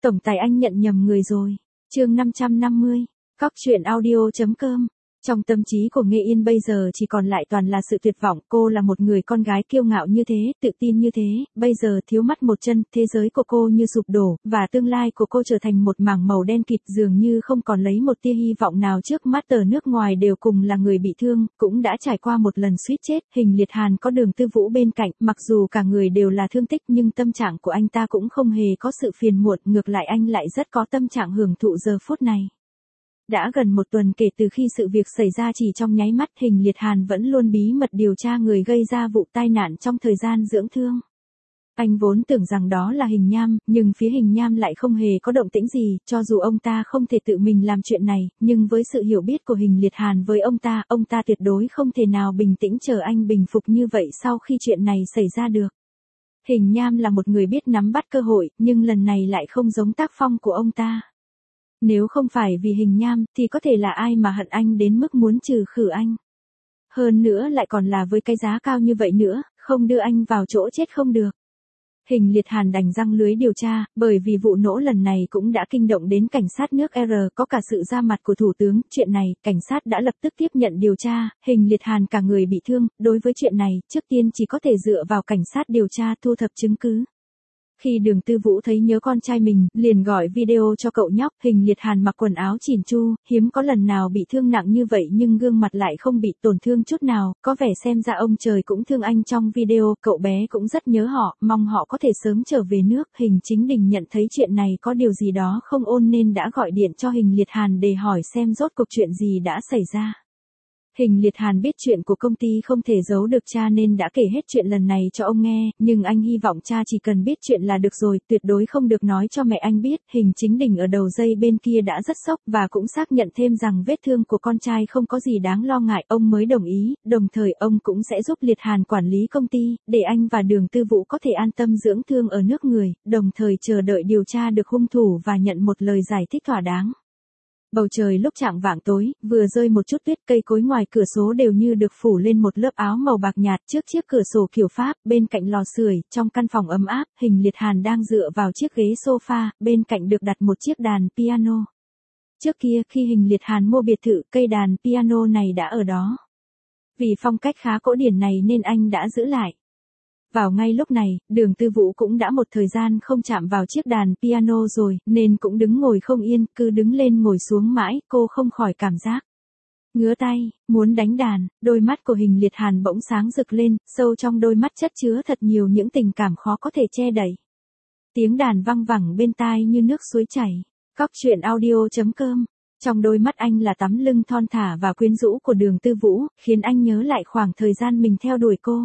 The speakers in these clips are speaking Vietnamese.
Tổng tài anh nhận nhầm người rồi. Chương 550. Cóc truyện audio.com. Trong tâm trí của Nghệ Yên bây giờ chỉ còn lại toàn là sự tuyệt vọng, cô là một người con gái kiêu ngạo như thế, tự tin như thế, bây giờ thiếu mất một chân, thế giới của cô như sụp đổ, và tương lai của cô trở thành một mảng màu đen kịt, dường như không còn lấy một tia hy vọng nào trước mắt. Tờ nước ngoài đều cùng là người bị thương, cũng đã trải qua một lần suýt chết. Hình Liệt Hàn có Đường Tư Vũ bên cạnh, mặc dù cả người đều là thương tích nhưng tâm trạng của anh ta cũng không hề có sự phiền muộn, ngược lại anh lại rất có tâm trạng hưởng thụ giờ phút này. Đã gần một tuần kể từ khi sự việc xảy ra, chỉ trong nháy mắt Hình Liệt Hàn vẫn luôn bí mật điều tra người gây ra vụ tai nạn trong thời gian dưỡng thương. Anh vốn tưởng rằng đó là Hình Nham, nhưng phía Hình Nham lại không hề có động tĩnh gì, cho dù ông ta không thể tự mình làm chuyện này, nhưng với sự hiểu biết của Hình Liệt Hàn với ông ta tuyệt đối không thể nào bình tĩnh chờ anh bình phục như vậy sau khi chuyện này xảy ra được. Hình Nham là một người biết nắm bắt cơ hội, nhưng lần này lại không giống tác phong của ông ta. Nếu không phải vì Hình Nham, thì có thể là ai mà hận anh đến mức muốn trừ khử anh. Hơn nữa lại còn là với cái giá cao như vậy nữa, không đưa anh vào chỗ chết không được. Hình Liệt Hàn đành răng lưới điều tra, bởi vì vụ nổ lần này cũng đã kinh động đến cảnh sát nước R, có cả sự ra mặt của thủ tướng. Chuyện này, cảnh sát đã lập tức tiếp nhận điều tra. Hình Liệt Hàn cả người bị thương, đối với chuyện này, trước tiên chỉ có thể dựa vào cảnh sát điều tra thu thập chứng cứ. Khi Đường Tư Vũ thấy nhớ con trai mình, liền gọi video cho cậu nhóc. Hình Liệt Hàn mặc quần áo chỉn chu, hiếm có lần nào bị thương nặng như vậy nhưng gương mặt lại không bị tổn thương chút nào, có vẻ xem ra ông trời cũng thương anh trong video. Cậu bé cũng rất nhớ họ, mong họ có thể sớm trở về nước. Hình Chính Đình nhận thấy chuyện này có điều gì đó không ổn nên đã gọi điện cho Hình Liệt Hàn để hỏi xem rốt cuộc chuyện gì đã xảy ra. Hình Liệt Hàn biết chuyện của công ty không thể giấu được cha nên đã kể hết chuyện lần này cho ông nghe, nhưng anh hy vọng cha chỉ cần biết chuyện là được rồi, tuyệt đối không được nói cho mẹ anh biết. Hình Chính Đình ở đầu dây bên kia đã rất sốc và cũng xác nhận thêm rằng vết thương của con trai không có gì đáng lo ngại, ông mới đồng ý, đồng thời ông cũng sẽ giúp Liệt Hàn quản lý công ty, để anh và Đường Tư Vũ có thể an tâm dưỡng thương ở nước người, đồng thời chờ đợi điều tra được hung thủ và nhận một lời giải thích thỏa đáng. Bầu trời lúc chạng vạng tối, vừa rơi một chút tuyết, cây cối ngoài cửa sổ đều như được phủ lên một lớp áo màu bạc nhạt. Trước chiếc cửa sổ kiểu Pháp, bên cạnh lò sưởi, trong căn phòng ấm áp, Hình Liệt Hàn đang dựa vào chiếc ghế sofa, bên cạnh được đặt một chiếc đàn piano. Trước kia khi Hình Liệt Hàn mua biệt thự, cây đàn piano này đã ở đó. Vì phong cách khá cổ điển này nên anh đã giữ lại. Vào ngay lúc này, Đường Tư Vũ cũng đã một thời gian không chạm vào chiếc đàn piano rồi, nên cũng đứng ngồi không yên, cứ đứng lên ngồi xuống mãi, cô không khỏi cảm giác ngứa tay, muốn đánh đàn. Đôi mắt của Hình Liệt Hàn bỗng sáng rực lên, sâu trong đôi mắt chất chứa thật nhiều những tình cảm khó có thể che đậy. Tiếng đàn văng vẳng bên tai như nước suối chảy. Cóc truyện audio.com. Trong đôi mắt anh là tấm lưng thon thả và quyến rũ của Đường Tư Vũ, khiến anh nhớ lại khoảng thời gian mình theo đuổi cô.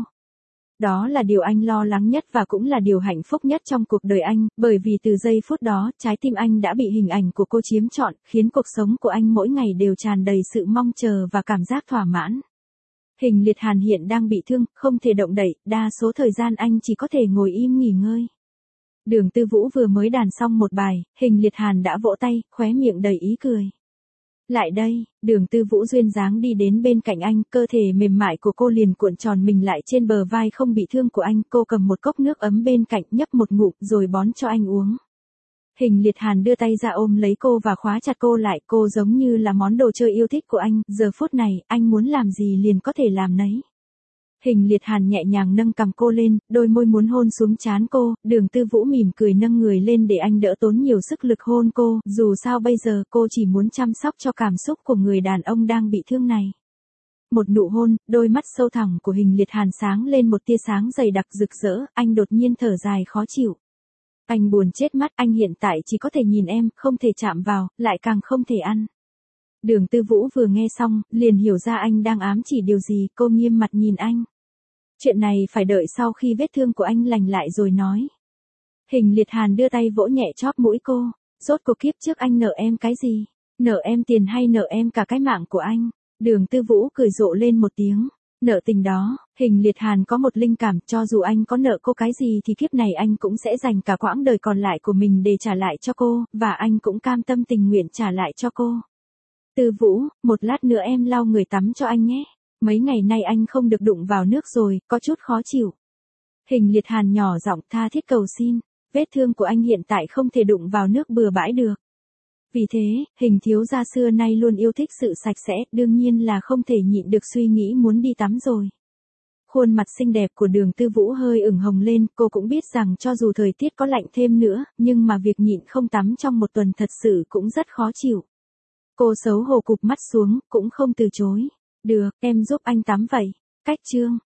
Đó là điều anh lo lắng nhất và cũng là điều hạnh phúc nhất trong cuộc đời anh, bởi vì từ giây phút đó, trái tim anh đã bị hình ảnh của cô chiếm trọn, khiến cuộc sống của anh mỗi ngày đều tràn đầy sự mong chờ và cảm giác thỏa mãn. Hình Liệt Hàn hiện đang bị thương, không thể động đậy, đa số thời gian anh chỉ có thể ngồi im nghỉ ngơi. Đường Tư Vũ vừa mới đàn xong một bài, Hình Liệt Hàn đã vỗ tay, khóe miệng đầy ý cười. Lại đây, Đường Tư Vũ duyên dáng đi đến bên cạnh anh, cơ thể mềm mại của cô liền cuộn tròn mình lại trên bờ vai không bị thương của anh. Cô cầm một cốc nước ấm bên cạnh, nhấp một ngụm rồi bón cho anh uống. Hình Liệt Hàn đưa tay ra ôm lấy cô và khóa chặt cô lại, cô giống như là món đồ chơi yêu thích của anh, giờ phút này, anh muốn làm gì liền có thể làm nấy. Hình Liệt Hàn nhẹ nhàng nâng cằm cô lên, đôi môi muốn hôn xuống trán cô. Đường Tư Vũ mỉm cười nâng người lên để anh đỡ tốn nhiều sức lực hôn cô, dù sao bây giờ cô chỉ muốn chăm sóc cho cảm xúc của người đàn ông đang bị thương này. Một nụ hôn, đôi mắt sâu thẳm của Hình Liệt Hàn sáng lên một tia sáng dày đặc rực rỡ, anh đột nhiên thở dài khó chịu. Anh buồn chết mắt, anh hiện tại chỉ có thể nhìn em, không thể chạm vào, lại càng không thể ăn. Đường Tư Vũ vừa nghe xong, liền hiểu ra anh đang ám chỉ điều gì, cô nghiêm mặt nhìn anh. Chuyện này phải đợi sau khi vết thương của anh lành lại rồi nói. Hình Liệt Hàn đưa tay vỗ nhẹ chóp mũi cô. Rốt cuộc kiếp trước anh nợ em cái gì? Nợ em tiền hay nợ em cả cái mạng của anh? Đường Tư Vũ cười rộ lên một tiếng. Nợ tình đó. Hình Liệt Hàn có một linh cảm, cho dù anh có nợ cô cái gì thì kiếp này anh cũng sẽ dành cả quãng đời còn lại của mình để trả lại cho cô, và anh cũng cam tâm tình nguyện trả lại cho cô. Tư Vũ, một lát nữa em lau người tắm cho anh nhé. Mấy ngày nay anh không được đụng vào nước rồi, có chút khó chịu. Hình Liệt Hàn nhỏ giọng tha thiết cầu xin. vết thương của anh hiện tại không thể đụng vào nước bừa bãi được. Vì thế, Hình thiếu gia xưa nay luôn yêu thích sự sạch sẽ, đương nhiên là không thể nhịn được suy nghĩ muốn đi tắm rồi. Khuôn mặt xinh đẹp của Đường Tư Vũ hơi ửng hồng lên, cô cũng biết rằng cho dù thời tiết có lạnh thêm nữa, nhưng mà việc nhịn không tắm trong một tuần thật sự cũng rất khó chịu. Cô xấu hổ cụp mắt xuống, cũng không từ chối. Được, em giúp anh tắm vậy. Cách chương